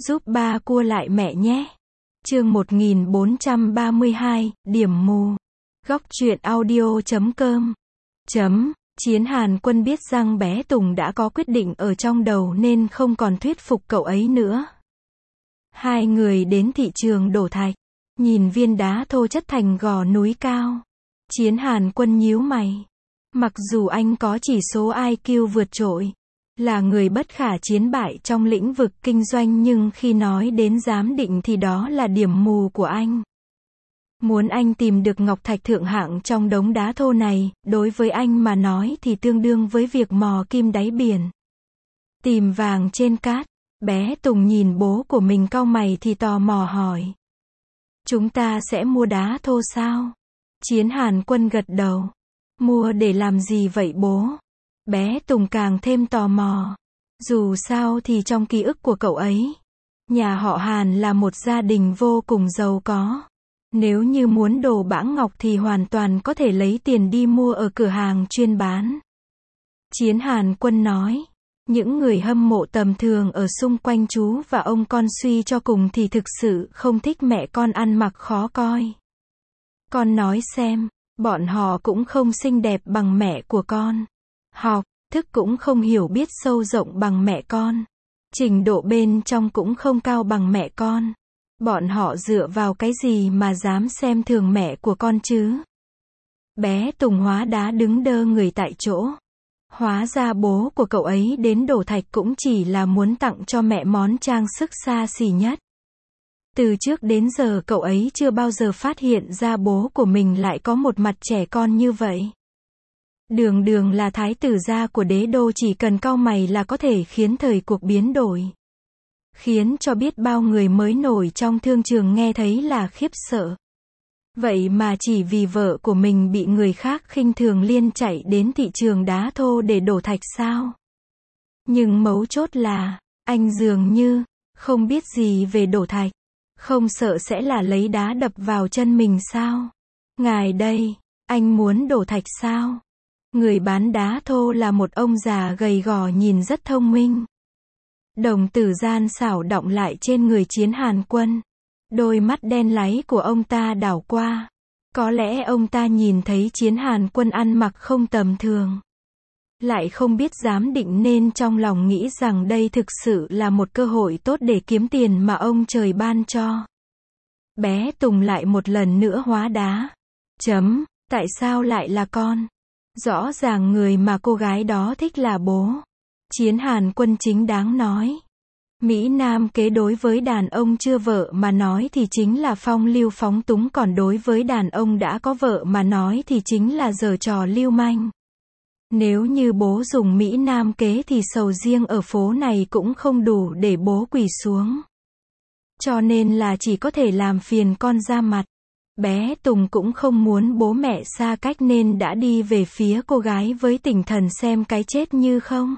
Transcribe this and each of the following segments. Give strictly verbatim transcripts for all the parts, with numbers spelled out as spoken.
Giúp ba cua lại mẹ nhé. Chương một nghìn bốn trăm ba mươi hai, điểm mù. Góc truyện audio chấm com. Chấm. Chiến Hàn Quân biết rằng bé Tùng đã có quyết định ở trong đầu nên không còn thuyết phục cậu ấy nữa. Hai người đến thị trường đổ thạch. Nhìn viên đá thô chất thành gò núi cao. Chiến Hàn Quân nhíu mày. Mặc dù anh có chỉ số i kiu vượt trội, là người bất khả chiến bại trong lĩnh vực kinh doanh, nhưng khi nói đến giám định thì đó là điểm mù của anh. Muốn anh tìm được ngọc thạch thượng hạng trong đống đá thô này, đối với anh mà nói thì tương đương với việc mò kim đáy biển. Tìm vàng trên cát. Bé Tùng nhìn bố của mình cau mày thì tò mò hỏi. Chúng ta sẽ mua đá thô sao? Chiến Hàn Quân gật đầu. Mua để làm gì vậy bố? Bé Tùng càng thêm tò mò. Dù sao thì trong ký ức của cậu ấy, nhà họ Hàn là một gia đình vô cùng giàu có. Nếu như muốn đồ bãng ngọc thì hoàn toàn có thể lấy tiền đi mua ở cửa hàng chuyên bán. Chiến Hàn Quân nói. Những người hâm mộ tầm thường ở xung quanh chú và ông con suy cho cùng thì thực sự không thích mẹ con ăn mặc khó coi. Con nói xem, bọn họ cũng không xinh đẹp bằng mẹ của con. Học, thức cũng không hiểu biết sâu rộng bằng mẹ con. Trình độ bên trong cũng không cao bằng mẹ con. Bọn họ dựa vào cái gì mà dám xem thường mẹ của con chứ? Bé Tùng hóa đá đứng đơ người tại chỗ. Hóa ra bố của cậu ấy đến đổ thạch cũng chỉ là muốn tặng cho mẹ món trang sức xa xỉ nhất. Từ trước đến giờ cậu ấy chưa bao giờ phát hiện ra bố của mình lại có một mặt trẻ con như vậy. Đường đường là thái tử gia của đế đô, chỉ cần cau mày là có thể khiến thời cuộc biến đổi. Khiến cho biết bao người mới nổi trong thương trường nghe thấy là khiếp sợ. Vậy mà chỉ vì vợ của mình bị người khác khinh thường liên chạy đến thị trường đá thô để đổ thạch sao? Nhưng mấu chốt là, anh dường như không biết gì về đổ thạch. Không sợ sẽ là lấy đá đập vào chân mình sao? Ngài đây, anh muốn đổ thạch sao? Người bán đá thô là một ông già gầy gò nhìn rất thông minh. Đồng tử gian xảo động lại trên người Chiến Hàn Quân. Đôi mắt đen láy của ông ta đảo qua. Có lẽ ông ta nhìn thấy Chiến Hàn Quân ăn mặc không tầm thường. Lại không biết giám định nên trong lòng nghĩ rằng đây thực sự là một cơ hội tốt để kiếm tiền mà ông trời ban cho. Bé Tùng lại một lần nữa hóa đá. Chấm, tại sao lại là con? Rõ ràng người mà cô gái đó thích là bố. Chiến Hàn Quân chính đáng nói. Mỹ Nam kế đối với đàn ông chưa vợ mà nói thì chính là phong lưu phóng túng, còn đối với đàn ông đã có vợ mà nói thì chính là giở trò lưu manh. Nếu như bố dùng Mỹ Nam kế thì sầu riêng ở phố này cũng không đủ để bố quỳ xuống. Cho nên là chỉ có thể làm phiền con ra mặt. Bé Tùng cũng không muốn bố mẹ xa cách nên đã đi về phía cô gái với tinh thần xem cái chết như không.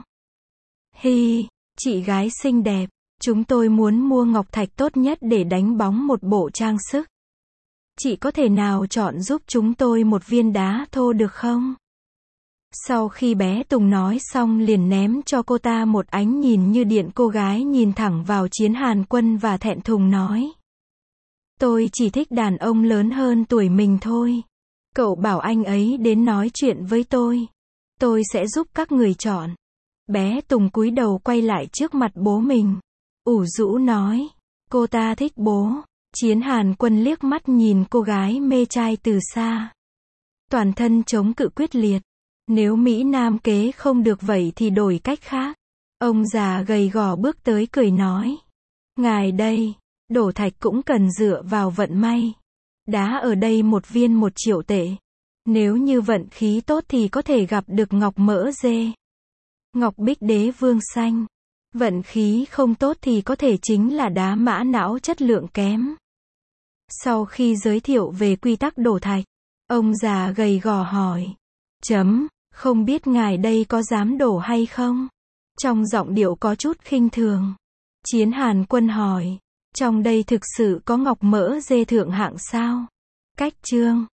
Hi, chị gái xinh đẹp, chúng tôi muốn mua ngọc thạch tốt nhất để đánh bóng một bộ trang sức. Chị có thể nào chọn giúp chúng tôi một viên đá thô được không? Sau khi bé Tùng nói xong liền ném cho cô ta một ánh nhìn như điện, cô gái nhìn thẳng vào Chiến Hàn Quân và thẹn thùng nói. Tôi chỉ thích đàn ông lớn hơn tuổi mình thôi. Cậu bảo anh ấy đến nói chuyện với tôi. Tôi sẽ giúp các người chọn. Bé Tùng cúi đầu quay lại trước mặt bố mình. Ủ rũ nói. Cô ta thích bố. Chiến Hàn Quân liếc mắt nhìn cô gái mê trai từ xa. Toàn thân chống cự quyết liệt. Nếu Mỹ Nam kế không được vậy thì đổi cách khác. Ông già gầy gò bước tới cười nói. Ngài đây, đổ thạch cũng cần dựa vào vận may. Đá ở đây một viên một triệu tệ. Nếu như vận khí tốt thì có thể gặp được ngọc mỡ dê, ngọc bích đế vương xanh. Vận khí không tốt thì có thể chính là đá mã não chất lượng kém. Sau khi giới thiệu về quy tắc đổ thạch, ông già gầy gò hỏi. Chấm, không biết ngài đây có dám đổ hay không? Trong giọng điệu có chút khinh thường. Chiến Hàn Quân hỏi. Trong đây thực sự có ngọc mỡ dê thượng hạng sao? Cách chương.